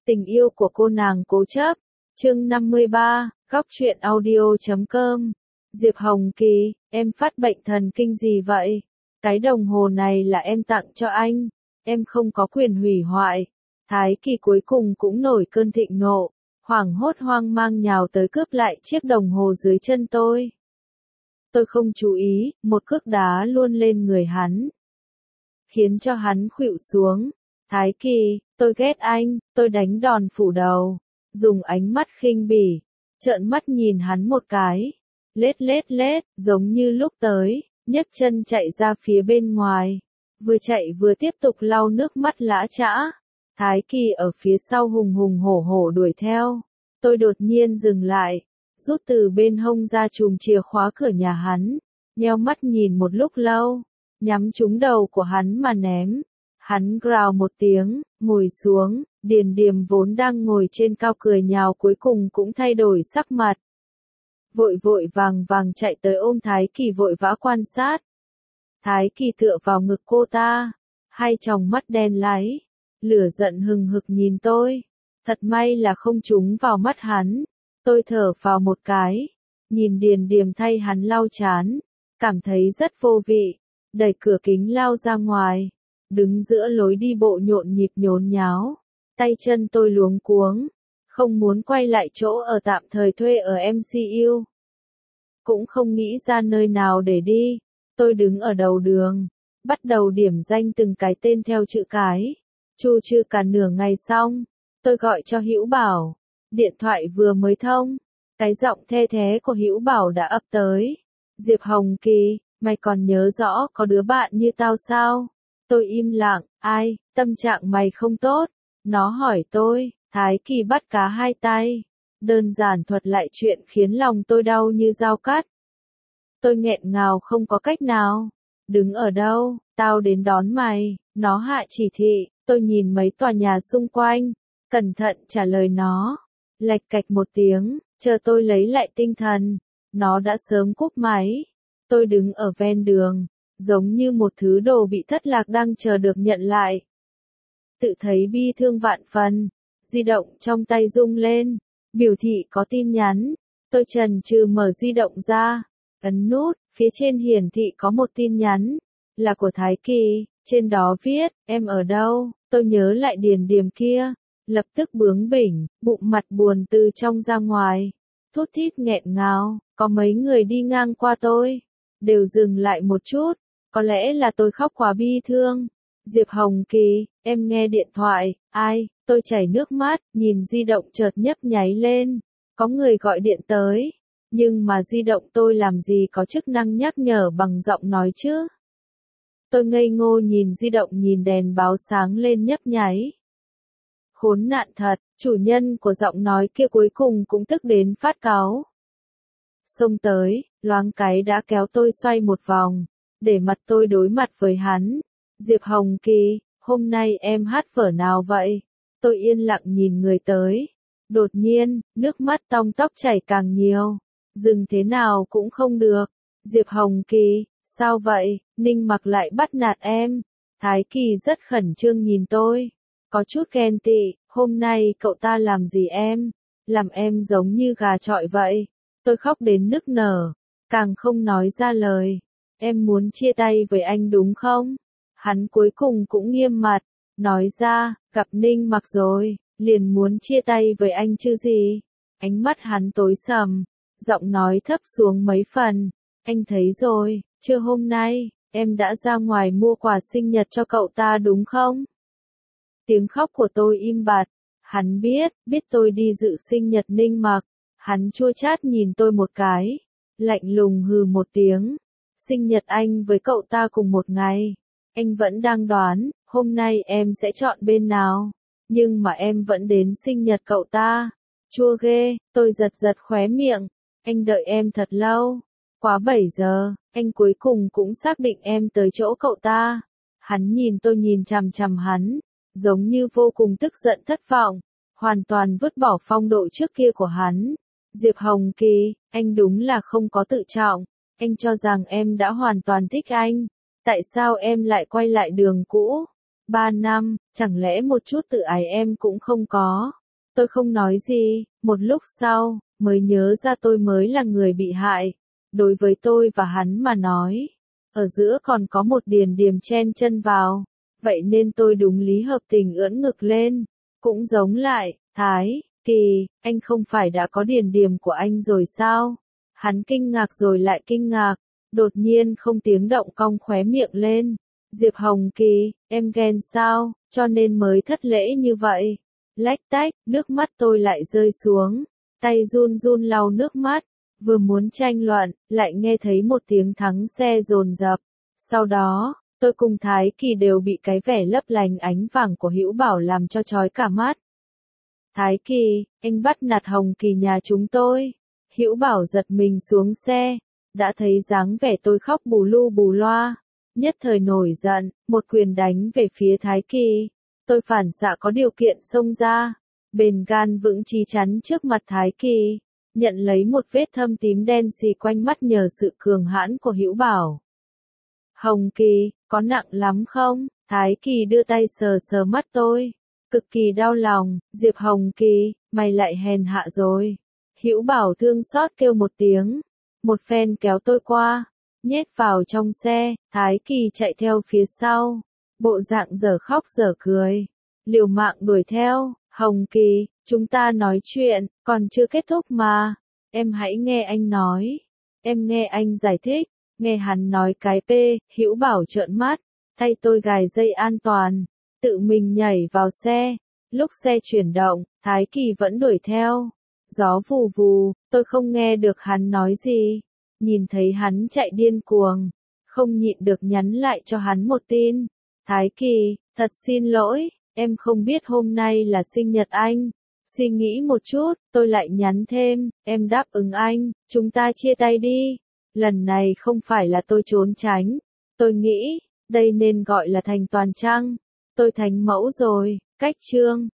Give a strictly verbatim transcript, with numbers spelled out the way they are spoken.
Tình yêu của cô nàng cố chấp. Chương năm mươi ba, góc truyện audio chấm com. Diệp Hồng Kỳ, em phát bệnh thần kinh gì vậy? Cái đồng hồ này là em tặng cho anh, em không có quyền hủy hoại. Thái Kỳ cuối cùng cũng nổi cơn thịnh nộ, hoảng hốt hoang mang nhào tới cướp lại chiếc đồng hồ dưới chân tôi. Tôi không chú ý, một cước đá luôn lên người hắn, khiến cho hắn khuỵu xuống. Thái Kỳ, tôi ghét anh, tôi đánh đòn phủ đầu, dùng ánh mắt khinh bỉ, trợn mắt nhìn hắn một cái, lết lết lết, giống như lúc tới, nhấc chân chạy ra phía bên ngoài, vừa chạy vừa tiếp tục lau nước mắt lã chã. Thái Kỳ ở phía sau hùng hùng hổ hổ đuổi theo, tôi đột nhiên dừng lại, rút từ bên hông ra chùm chìa khóa cửa nhà hắn, nheo mắt nhìn một lúc lâu, nhắm trúng đầu của hắn mà ném. Hắn grào một tiếng, ngồi xuống, Điền Điềm vốn đang ngồi trên cao cười nhào cuối cùng cũng thay đổi sắc mặt. Vội vội vàng vàng chạy tới ôm Thái Kỳ vội vã quan sát. Thái Kỳ tựa vào ngực cô ta, hai tròng mắt đen láy, lửa giận hừng hực nhìn tôi. Thật may là không trúng vào mắt hắn. Tôi thở vào một cái, nhìn Điền Điềm thay hắn lau chán, cảm thấy rất vô vị, đẩy cửa kính lao ra ngoài. Đứng giữa lối đi bộ nhộn nhịp nhốn nháo, tay chân tôi luống cuống, không muốn quay lại chỗ ở tạm thời thuê ở em xê u. Cũng không nghĩ ra nơi nào để đi, tôi đứng ở đầu đường, bắt đầu điểm danh từng cái tên theo chữ cái. Chu chư cả nửa ngày xong, tôi gọi cho Hữu Bảo, điện thoại vừa mới thông, cái giọng the thé của Hữu Bảo đã ập tới. Diệp Hồng Kỳ, mày còn nhớ rõ có đứa bạn như tao sao? Tôi im lặng, ai, tâm trạng mày không tốt? Nó hỏi tôi. Thái Kỳ bắt cá hai tay, đơn giản thuật lại chuyện khiến lòng tôi đau như dao cắt. Tôi nghẹn ngào không có cách nào. Đứng ở đâu, tao đến đón mày. Nó hạ chỉ thị, tôi nhìn mấy tòa nhà xung quanh, cẩn thận trả lời nó. Lạch cạch một tiếng, chờ tôi lấy lại tinh thần, nó đã sớm cúp máy. Tôi đứng ở ven đường, giống như một thứ đồ bị thất lạc đang chờ được nhận lại. Tự thấy bi thương vạn phần, di động trong tay rung lên, biểu thị có tin nhắn. Tôi chần chừ mở di động ra, ấn nút, phía trên hiển thị có một tin nhắn, là của Thái Kỳ, trên đó viết, em ở đâu? Tôi nhớ lại Điền Điềm kia, lập tức bướng bỉnh, bụng mặt buồn từ trong ra ngoài, thút thít nghẹn ngào. Có mấy người đi ngang qua tôi, đều dừng lại một chút. Có lẽ là tôi khóc quá bi thương. Diệp Hồng Kỳ, em nghe điện thoại, ai? Tôi chảy nước mắt, nhìn di động chợt nhấp nháy lên. Có người gọi điện tới, nhưng mà di động tôi làm gì có chức năng nhắc nhở bằng giọng nói chứ? Tôi ngây ngô nhìn di động, nhìn đèn báo sáng lên nhấp nháy. Khốn nạn thật, chủ nhân của giọng nói kia cuối cùng cũng tức đến phát cáu. Xông tới, loáng cái đã kéo tôi xoay một vòng, để mặt tôi đối mặt với hắn. Diệp Hồng Kỳ, hôm nay em hát vở nào vậy? Tôi yên lặng nhìn người tới. Đột nhiên, nước mắt tong tóc chảy càng nhiều. Dừng thế nào cũng không được. Diệp Hồng Kỳ, sao vậy? Ninh Mặc lại bắt nạt em. Thái Kỳ rất khẩn trương nhìn tôi, có chút ghen tị. Hôm nay cậu ta làm gì em? Làm em giống như gà chọi vậy. Tôi khóc đến nức nở, càng không nói ra lời. Em muốn chia tay với anh đúng không? Hắn cuối cùng cũng nghiêm mặt, nói ra, gặp Ninh Mặc rồi, liền muốn chia tay với anh chứ gì. Ánh mắt hắn tối sầm, giọng nói thấp xuống mấy phần. Anh thấy rồi, trưa hôm nay, em đã ra ngoài mua quà sinh nhật cho cậu ta đúng không? Tiếng khóc của tôi im bặt. Hắn biết, biết tôi đi dự sinh nhật Ninh Mặc. Hắn chua chát nhìn tôi một cái, lạnh lùng hừ một tiếng. Sinh nhật anh với cậu ta cùng một ngày. Anh vẫn đang đoán, hôm nay em sẽ chọn bên nào. Nhưng mà em vẫn đến sinh nhật cậu ta. Chua ghê, tôi giật giật khóe miệng. Anh đợi em thật lâu. Quá bảy giờ, anh cuối cùng cũng xác định em tới chỗ cậu ta. Hắn nhìn tôi nhìn chằm chằm hắn, giống như vô cùng tức giận thất vọng. Hoàn toàn vứt bỏ phong độ trước kia của hắn. Diệp Hồng Kỳ, anh đúng là không có tự trọng. Anh cho rằng em đã hoàn toàn thích anh. Tại sao em lại quay lại đường cũ? Ba năm, chẳng lẽ một chút tự ái em cũng không có? Tôi không nói gì, một lúc sau, mới nhớ ra tôi mới là người bị hại. Đối với tôi và hắn mà nói, ở giữa còn có một điền điềm chen chân vào. Vậy nên tôi đúng lý hợp tình ưỡn ngực lên. Cũng giống lại, Thái, Kỳ, anh không phải đã có điền điềm của anh rồi sao? Hắn kinh ngạc rồi lại kinh ngạc, đột nhiên không tiếng động cong khóe miệng lên. Diệp Hồng Kỳ, em ghen sao, cho nên mới thất lễ như vậy. Lách tách, nước mắt tôi lại rơi xuống, tay run run lau nước mắt, vừa muốn tranh luận, lại nghe thấy một tiếng thắng xe dồn dập. Sau đó, tôi cùng Thái Kỳ đều bị cái vẻ lấp lánh ánh vàng của Hữu Bảo làm cho chói cả mắt. Thái Kỳ, anh bắt nạt Hồng Kỳ nhà chúng tôi. Hữu Bảo giật mình xuống xe, đã thấy dáng vẻ tôi khóc bù lu bù loa. Nhất thời nổi giận, một quyền đánh về phía Thái Kỳ. Tôi phản xạ có điều kiện xông ra, bền gan vững chí chắn trước mặt Thái Kỳ, nhận lấy một vết thâm tím đen xì quanh mắt nhờ sự cường hãn của Hữu Bảo. Hồng Kỳ, có nặng lắm không? Thái Kỳ đưa tay sờ sờ mắt tôi, cực kỳ đau lòng. Diệp Hồng Kỳ, mày lại hèn hạ rồi. Hữu Bảo thương xót kêu một tiếng, một phen kéo tôi qua, nhét vào trong xe. Thái Kỳ chạy theo phía sau, bộ dạng dở khóc dở cười, liều mạng đuổi theo. Hồng Kỳ, chúng ta nói chuyện, còn chưa kết thúc mà. Em hãy nghe anh nói. Em nghe anh giải thích. Nghe hắn nói cái p, Hữu Bảo trợn mắt, thay tôi gài dây an toàn, tự mình nhảy vào xe. Lúc xe chuyển động, Thái Kỳ vẫn đuổi theo. Gió vù vù, tôi không nghe được hắn nói gì. Nhìn thấy hắn chạy điên cuồng, không nhịn được nhắn lại cho hắn một tin. Thái Kỳ, thật xin lỗi, em không biết hôm nay là sinh nhật anh. Suy nghĩ một chút, tôi lại nhắn thêm, em đáp ứng anh, chúng ta chia tay đi. Lần này không phải là tôi trốn tránh. Tôi nghĩ, đây nên gọi là thành toàn chăng. Tôi thành mẫu rồi, cách chương.